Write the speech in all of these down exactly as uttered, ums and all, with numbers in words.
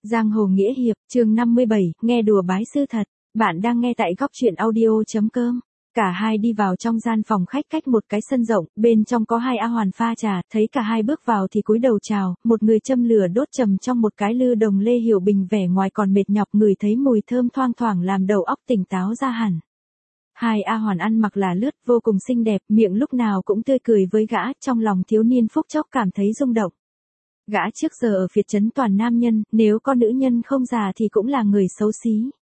Giang hồ nghĩa hiệp, chương năm mươi bảy, nghe đùa bái sư thật. Bạn đang nghe tại góc truyện audio.com. Cả hai đi vào trong gian phòng khách cách một cái sân rộng, bên trong có hai A Hoàn pha trà, thấy cả hai bước vào thì cúi đầu chào, một người châm lửa đốt trầm trong một cái lư đồng. Lê Hiểu Bình vẻ ngoài còn mệt nhọc, ngửi thấy mùi thơm thoang thoảng làm đầu óc tỉnh táo ra hẳn. Hai A Hoàn ăn mặc là lướt, vô cùng xinh đẹp, miệng lúc nào cũng tươi cười với gã, trong lòng thiếu niên phúc chốc cảm thấy rung động. Gã trước giờ ở phiệt trấn toàn nam nhân, nếu có nữ nhân không già thì cũng là người xấu xí.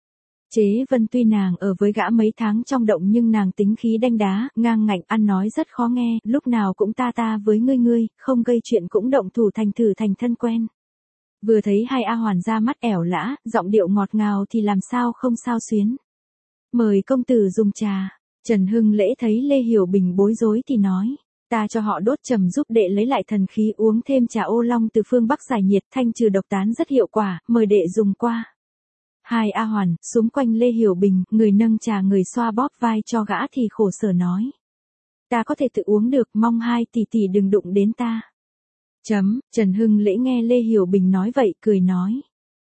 Chế Vân tuy nàng ở với gã mấy tháng trong động nhưng nàng tính khí đanh đá, ngang ngạnh, ăn nói rất khó nghe, lúc nào cũng ta ta với ngươi ngươi, không gây chuyện cũng động thủ thành thử thành thân quen. Vừa thấy hai A Hoàn ra mắt ẻo lã, giọng điệu ngọt ngào thì làm sao không sao xuyến. Mời công tử dùng trà. Trần Hưng Lễ thấy Lê Hiểu Bình bối rối thì nói. Ta cho họ đốt trầm giúp đệ lấy lại thần khí, uống thêm trà ô long từ phương Bắc giải nhiệt, thanh trừ độc tán rất hiệu quả, mời đệ dùng qua. Hai A Hoàn, xung quanh Lê Hiểu Bình, người nâng trà người xoa bóp vai cho gã thì khổ sở nói. Ta có thể tự uống được, mong hai tỷ tỷ đừng đụng đến ta. Chấm, Trần Hưng Lễ nghe Lê Hiểu Bình nói vậy, cười nói.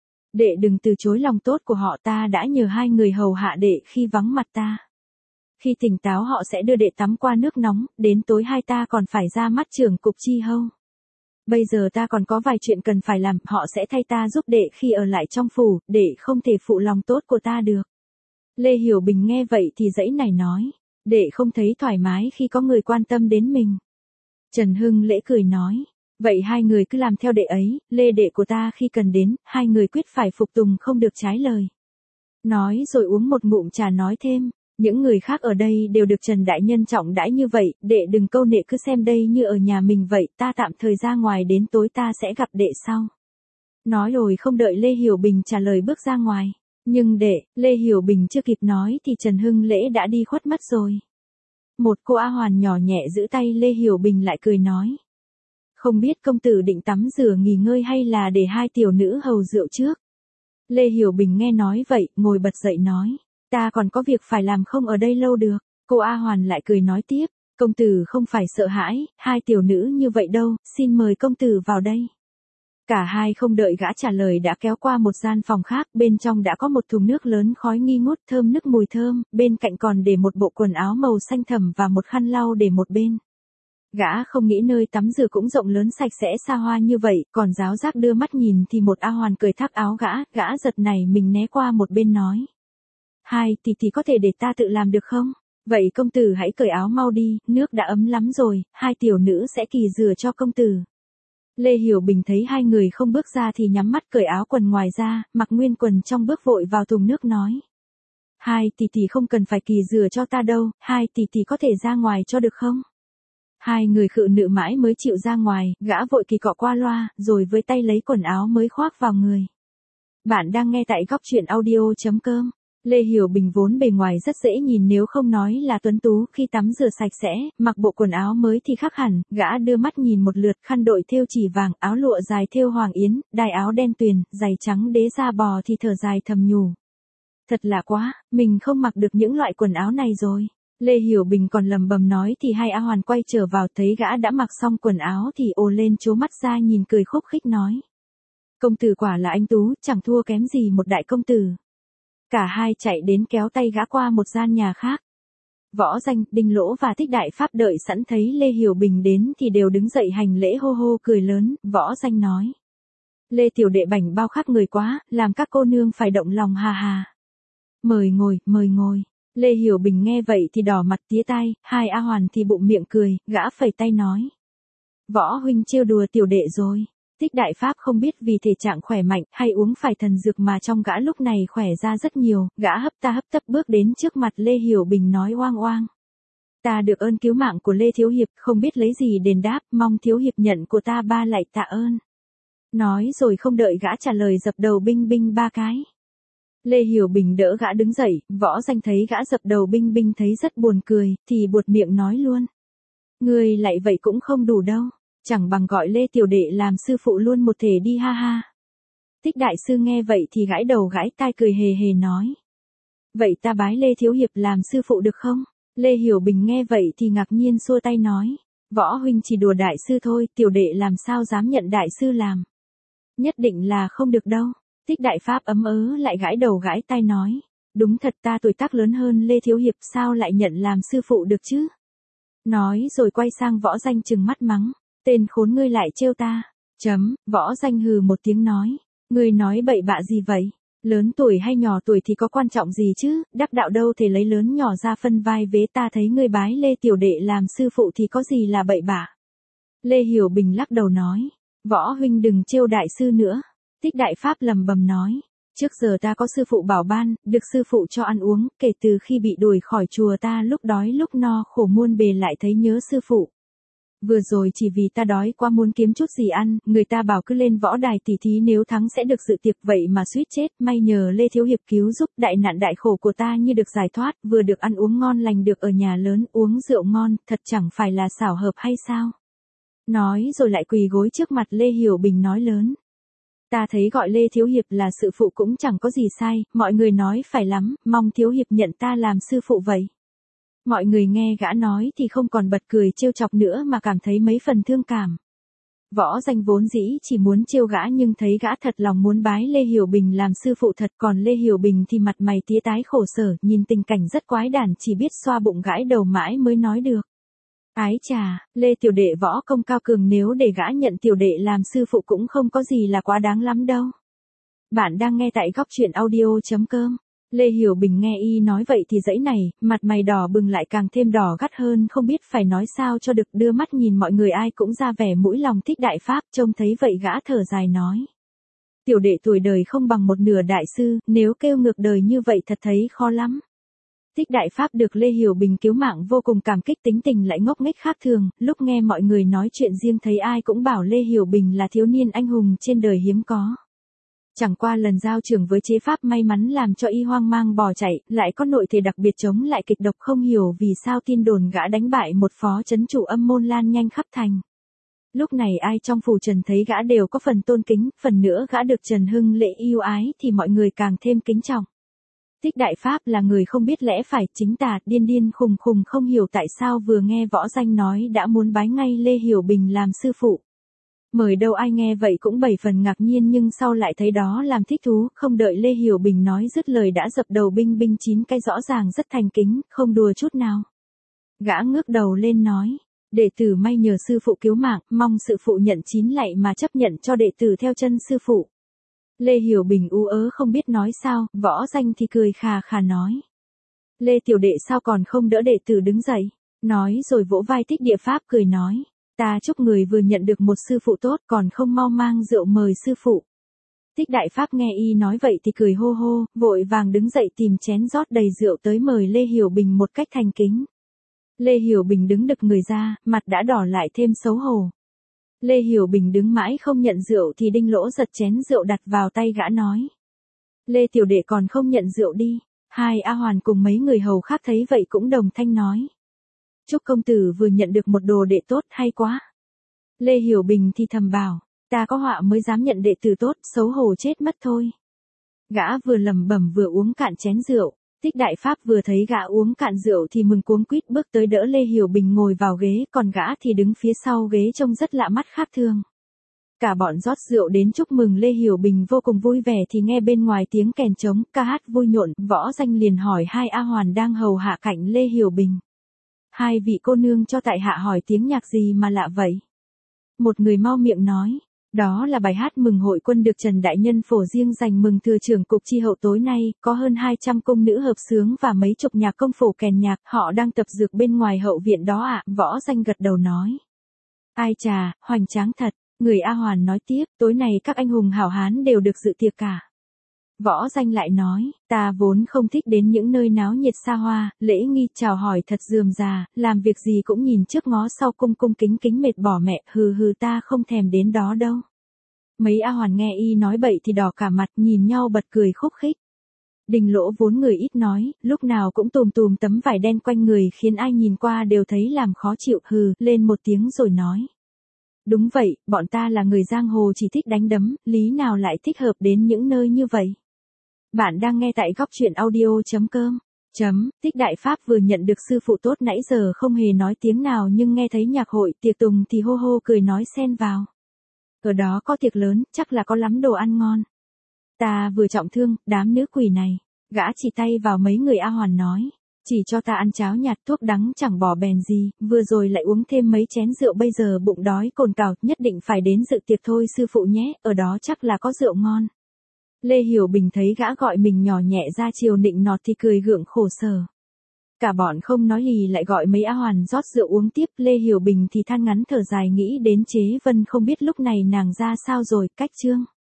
Đệ đừng từ chối lòng tốt của họ, ta đã nhờ hai người hầu hạ đệ khi vắng mặt ta. Khi tỉnh táo họ sẽ đưa đệ tắm qua nước nóng, đến tối hai ta còn phải ra mắt trưởng cục chi hâu. Bây giờ ta còn có vài chuyện cần phải làm, họ sẽ thay ta giúp đệ khi ở lại trong phủ, đệ không thể phụ lòng tốt của ta được. Lê Hiểu Bình nghe vậy thì dãy này nói, đệ không thấy thoải mái khi có người quan tâm đến mình. Trần Hưng Lễ cười nói, vậy hai người cứ làm theo đệ ấy, Lê đệ của ta khi cần đến, hai người quyết phải phục tùng không được trái lời. Nói rồi uống một ngụm trà nói thêm. Những người khác ở đây đều được Trần Đại Nhân trọng đãi như vậy, đệ đừng câu nệ, cứ xem đây như ở nhà mình vậy, ta tạm thời ra ngoài đến tối ta sẽ gặp đệ sau. Nói rồi không đợi Lê Hiểu Bình trả lời bước ra ngoài. Nhưng đệ, Lê Hiểu Bình chưa kịp nói thì Trần Hưng Lễ đã đi khuất mất rồi. Một cô A Hoàn nhỏ nhẹ giữ tay Lê Hiểu Bình lại cười nói. Không biết công tử định tắm rửa nghỉ ngơi hay là để hai tiểu nữ hầu rượu trước. Lê Hiểu Bình nghe nói vậy, ngồi bật dậy nói. Ta còn có việc phải làm, không ở đây lâu được. Cô A Hoàn lại cười nói tiếp, công tử không phải sợ hãi, hai tiểu nữ như vậy đâu, xin mời công tử vào đây. Cả hai không đợi gã trả lời đã kéo qua một gian phòng khác, bên trong đã có một thùng nước lớn khói nghi ngút thơm nức mùi thơm, bên cạnh còn để một bộ quần áo màu xanh thẳm và một khăn lau để một bên. Gã không nghĩ nơi tắm rửa cũng rộng lớn sạch sẽ xa hoa như vậy, còn giáo giác đưa mắt nhìn thì một A Hoàn cười thác áo gã, gã giật này mình né qua một bên nói. Hai tỷ tỷ có thể để ta tự làm được không? Vậy công tử hãy cởi áo mau đi, nước đã ấm lắm rồi, hai tiểu nữ sẽ kỳ rửa cho công tử. Lê Hiểu Bình thấy hai người không bước ra thì nhắm mắt cởi áo quần ngoài ra, mặc nguyên quần trong bước vội vào thùng nước nói. Hai tỷ tỷ không cần phải kỳ rửa cho ta đâu, hai tỷ tỷ có thể ra ngoài cho được không? Hai người khự nự mãi mới chịu ra ngoài, gã vội kỳ cọ qua loa, rồi với tay lấy quần áo mới khoác vào người. Bạn đang nghe tại góc truyện audio.com. Lê Hiểu Bình vốn bề ngoài rất dễ nhìn nếu không nói là tuấn tú, khi tắm rửa sạch sẽ, mặc bộ quần áo mới thì khác hẳn, gã đưa mắt nhìn một lượt, khăn đội thêu chỉ vàng, áo lụa dài thêu hoàng yến, đai áo đen tuyền, giày trắng đế da bò thì thở dài thầm nhủ. Thật là quá, mình không mặc được những loại quần áo này rồi. Lê Hiểu Bình còn lầm bầm nói thì hai A Hoàn quay trở vào thấy gã đã mặc xong quần áo thì ồ lên trố mắt ra nhìn cười khúc khích nói. Công tử quả là anh tú, chẳng thua kém gì một đại công tử. Cả hai chạy đến kéo tay gã qua một gian nhà khác. Võ Danh, Đinh Lỗ và Thích Đại Pháp đợi sẵn thấy Lê Hiểu Bình đến thì đều đứng dậy hành lễ hô hô cười lớn, Võ Danh nói. Lê tiểu đệ bảnh bao khác người quá, làm các cô nương phải động lòng hà hà. Mời ngồi, mời ngồi. Lê Hiểu Bình nghe vậy thì đỏ mặt tía tai, hai A Hoàn thì bụng miệng cười, gã phẩy tay nói. Võ huynh trêu đùa tiểu đệ rồi. Thích Đại Pháp không biết vì thể trạng khỏe mạnh hay uống phải thần dược mà trong gã lúc này khỏe ra rất nhiều, gã hấp ta hấp tấp bước đến trước mặt Lê Hiểu Bình nói oang oang. Ta được ơn cứu mạng của Lê Thiếu Hiệp, không biết lấy gì đền đáp, mong Thiếu Hiệp nhận của ta ba lạy tạ ơn. Nói rồi không đợi gã trả lời dập đầu binh binh ba cái. Lê Hiểu Bình đỡ gã đứng dậy, Võ Danh thấy gã dập đầu binh binh thấy rất buồn cười, thì buột miệng nói luôn. Người lại vậy cũng không đủ đâu. Chẳng bằng gọi Lê tiểu đệ làm sư phụ luôn một thể đi ha ha. Thích Đại Sư nghe vậy thì gãi đầu gãi tai cười hề hề nói. Vậy ta bái Lê Thiếu Hiệp làm sư phụ được không? Lê Hiểu Bình nghe vậy thì ngạc nhiên xua tay nói. Võ huynh chỉ đùa đại sư thôi, tiểu đệ làm sao dám nhận đại sư làm. Nhất định là không được đâu. Thích Đại Pháp ấm ớ lại gãi đầu gãi tai nói. Đúng thật ta tuổi tác lớn hơn Lê Thiếu Hiệp sao lại nhận làm sư phụ được chứ? Nói rồi quay sang Võ Danh trừng mắt mắng. Tên khốn ngươi lại trêu ta. Chấm, Võ Danh hừ một tiếng nói. Ngươi nói bậy bạ gì vậy? Lớn tuổi hay nhỏ tuổi thì có quan trọng gì chứ, đắc đạo đâu thể lấy lớn nhỏ ra phân vai vế, ta thấy ngươi bái Lê Tiểu Đệ làm sư phụ thì có gì là bậy bạ. Lê Hiểu Bình lắc đầu nói. Võ huynh đừng trêu đại sư nữa. Thích Đại Pháp lầm bầm nói. Trước giờ ta có sư phụ bảo ban, được sư phụ cho ăn uống, kể từ khi bị đuổi khỏi chùa ta lúc đói lúc no khổ muôn bề lại thấy nhớ sư phụ. Vừa rồi chỉ vì ta đói quá muốn kiếm chút gì ăn, người ta bảo cứ lên võ đài tỉ thí nếu thắng sẽ được dự tiệc, vậy mà suýt chết, may nhờ Lê Thiếu Hiệp cứu giúp, đại nạn đại khổ của ta như được giải thoát, vừa được ăn uống ngon lành, được ở nhà lớn uống rượu ngon, thật chẳng phải là xảo hợp hay sao? Nói rồi lại quỳ gối trước mặt Lê Hiểu Bình nói lớn. Ta thấy gọi Lê Thiếu Hiệp là sư phụ cũng chẳng có gì sai, mọi người nói phải lắm, mong Thiếu Hiệp nhận ta làm sư phụ vậy. Mọi người nghe gã nói thì không còn bật cười trêu chọc nữa mà cảm thấy mấy phần thương cảm. Võ Danh vốn dĩ chỉ muốn trêu gã nhưng thấy gã thật lòng muốn bái Lê Hiểu Bình làm sư phụ thật, còn Lê Hiểu Bình thì mặt mày tía tái khổ sở, nhìn tình cảnh rất quái đản, chỉ biết xoa bụng gãi đầu mãi mới nói được. Ái chà, Lê Tiểu Đệ võ công cao cường, nếu để gã nhận Tiểu Đệ làm sư phụ cũng không có gì là quá đáng lắm đâu. Bạn đang nghe tại góc truyện audio chấm com. Lê Hiểu Bình nghe y nói vậy thì dãy này, mặt mày đỏ bừng lại càng thêm đỏ gắt hơn, không biết phải nói sao cho được, đưa mắt nhìn mọi người ai cũng ra vẻ mũi lòng Thích Đại Pháp, trông thấy vậy gã thở dài nói. Tiểu Đệ tuổi đời không bằng một nửa đại sư, nếu kêu ngược đời như vậy thật thấy khó lắm. Thích Đại Pháp được Lê Hiểu Bình cứu mạng vô cùng cảm kích, tính tình lại ngốc nghếch khác thường, lúc nghe mọi người nói chuyện riêng thấy ai cũng bảo Lê Hiểu Bình là thiếu niên anh hùng trên đời hiếm có. Chẳng qua lần giao trường với chế pháp may mắn làm cho y hoang mang bỏ chạy, lại có nội thể đặc biệt chống lại kịch độc, không hiểu vì sao tin đồn gã đánh bại một phó trấn chủ âm môn lan nhanh khắp thành. Lúc này ai trong phủ Trần thấy gã đều có phần tôn kính, phần nữa gã được Trần Hưng Lệ yêu ái thì mọi người càng thêm kính trọng. Thích Đại Pháp là người không biết lẽ phải, chính tà, điên điên khùng khùng, không hiểu tại sao vừa nghe Võ Danh nói đã muốn bái ngay Lê Hiểu Bình làm sư phụ. Mời đâu ai nghe vậy cũng bảy phần ngạc nhiên nhưng sau lại thấy đó làm thích thú, không đợi Lê Hiểu Bình nói dứt lời đã dập đầu binh binh chín cái, rõ ràng rất thành kính, không đùa chút nào. Gã ngước đầu lên nói, đệ tử may nhờ sư phụ cứu mạng, mong sư phụ nhận chín lạy mà chấp nhận cho đệ tử theo chân sư phụ. Lê Hiểu Bình ú ớ không biết nói sao, Võ Danh thì cười khà khà nói. Lê Tiểu Đệ sao còn không đỡ đệ tử đứng dậy, nói rồi vỗ vai Thích Địa Pháp cười nói. Ta chúc người vừa nhận được một sư phụ tốt còn không mau mang rượu mời sư phụ. Thích Đại Pháp nghe y nói vậy thì cười hô hô, vội vàng đứng dậy tìm chén rót đầy rượu tới mời Lê Hiểu Bình một cách thành kính. Lê Hiểu Bình đứng đực người ra, mặt đã đỏ lại thêm xấu hổ. Lê Hiểu Bình đứng mãi không nhận rượu thì Đinh Lỗ giật chén rượu đặt vào tay gã nói. Lê Tiểu Đệ còn không nhận rượu đi. Hai A Hoàn cùng mấy người hầu khác thấy vậy cũng đồng thanh nói. Chúc công tử vừa nhận được một đồ đệ tốt, hay quá. Lê Hiểu Bình thì thầm bảo, ta có họa mới dám nhận đệ tử tốt, xấu hổ chết mất thôi. Gã vừa lẩm bẩm vừa uống cạn chén rượu. Thích Đại Pháp vừa thấy gã uống cạn rượu thì mừng cuống quýt bước tới đỡ Lê Hiểu Bình ngồi vào ghế, còn gã thì đứng phía sau ghế trông rất lạ mắt khác thường. Cả bọn rót rượu đến chúc mừng Lê Hiểu Bình vô cùng vui vẻ thì nghe bên ngoài tiếng kèn trống, ca hát vui nhộn, Võ Danh liền hỏi hai A Hoàn đang hầu hạ cạnh Lê Hiểu Bình. Hai vị cô nương cho tại hạ hỏi tiếng nhạc gì mà lạ vậy? Một người mau miệng nói. Đó là bài hát mừng hội quân được Trần Đại Nhân phổ riêng dành mừng thừa trưởng cục chi hậu, tối nay, có hơn hai trăm cung nữ hợp xướng và mấy chục nhạc công phổ kèn nhạc, họ đang tập dược bên ngoài hậu viện đó ạ. À? Võ Danh gật đầu nói. Ai chà, hoành tráng thật. Người A Hoàn nói tiếp, tối nay các anh hùng hảo hán đều được dự tiệc cả. Võ Danh lại nói, ta vốn không thích đến những nơi náo nhiệt xa hoa, lễ nghi chào hỏi thật rườm rà, làm việc gì cũng nhìn trước ngó sau, cung cung kính kính mệt bỏ mẹ, hừ hừ, ta không thèm đến đó đâu. Mấy A Hoàn nghe y nói bậy thì đỏ cả mặt, nhìn nhau bật cười khúc khích. Đinh Lỗ vốn người ít nói, lúc nào cũng tùm tùm tấm vải đen quanh người khiến ai nhìn qua đều thấy làm khó chịu, hừ lên một tiếng rồi nói. Đúng vậy, bọn ta là người giang hồ chỉ thích đánh đấm, lý nào lại thích hợp đến những nơi như vậy. Bạn đang nghe tại góc truyện audio chấm com. Chấm, Thích Đại Pháp vừa nhận được sư phụ tốt nãy giờ không hề nói tiếng nào nhưng nghe thấy nhạc hội tiệc tùng thì hô hô cười nói xen vào. Ở đó có tiệc lớn, chắc là có lắm đồ ăn ngon. Ta vừa trọng thương, đám nữ quỷ này. Gã chỉ tay vào mấy người A Hoàn nói. Chỉ cho ta ăn cháo nhạt thuốc đắng chẳng bỏ bèn gì, vừa rồi lại uống thêm mấy chén rượu bây giờ bụng đói cồn cào, nhất định phải đến dự tiệc thôi sư phụ nhé, ở đó chắc là có rượu ngon. Lê Hiểu Bình thấy gã gọi mình nhỏ nhẹ ra chiều nịnh nọt thì cười gượng khổ sở. Cả bọn không nói lì lại gọi mấy A Hoàn rót rượu uống tiếp, Lê Hiểu Bình thì than ngắn thở dài nghĩ đến Chế Vân không biết lúc này nàng ra sao rồi, cách Trương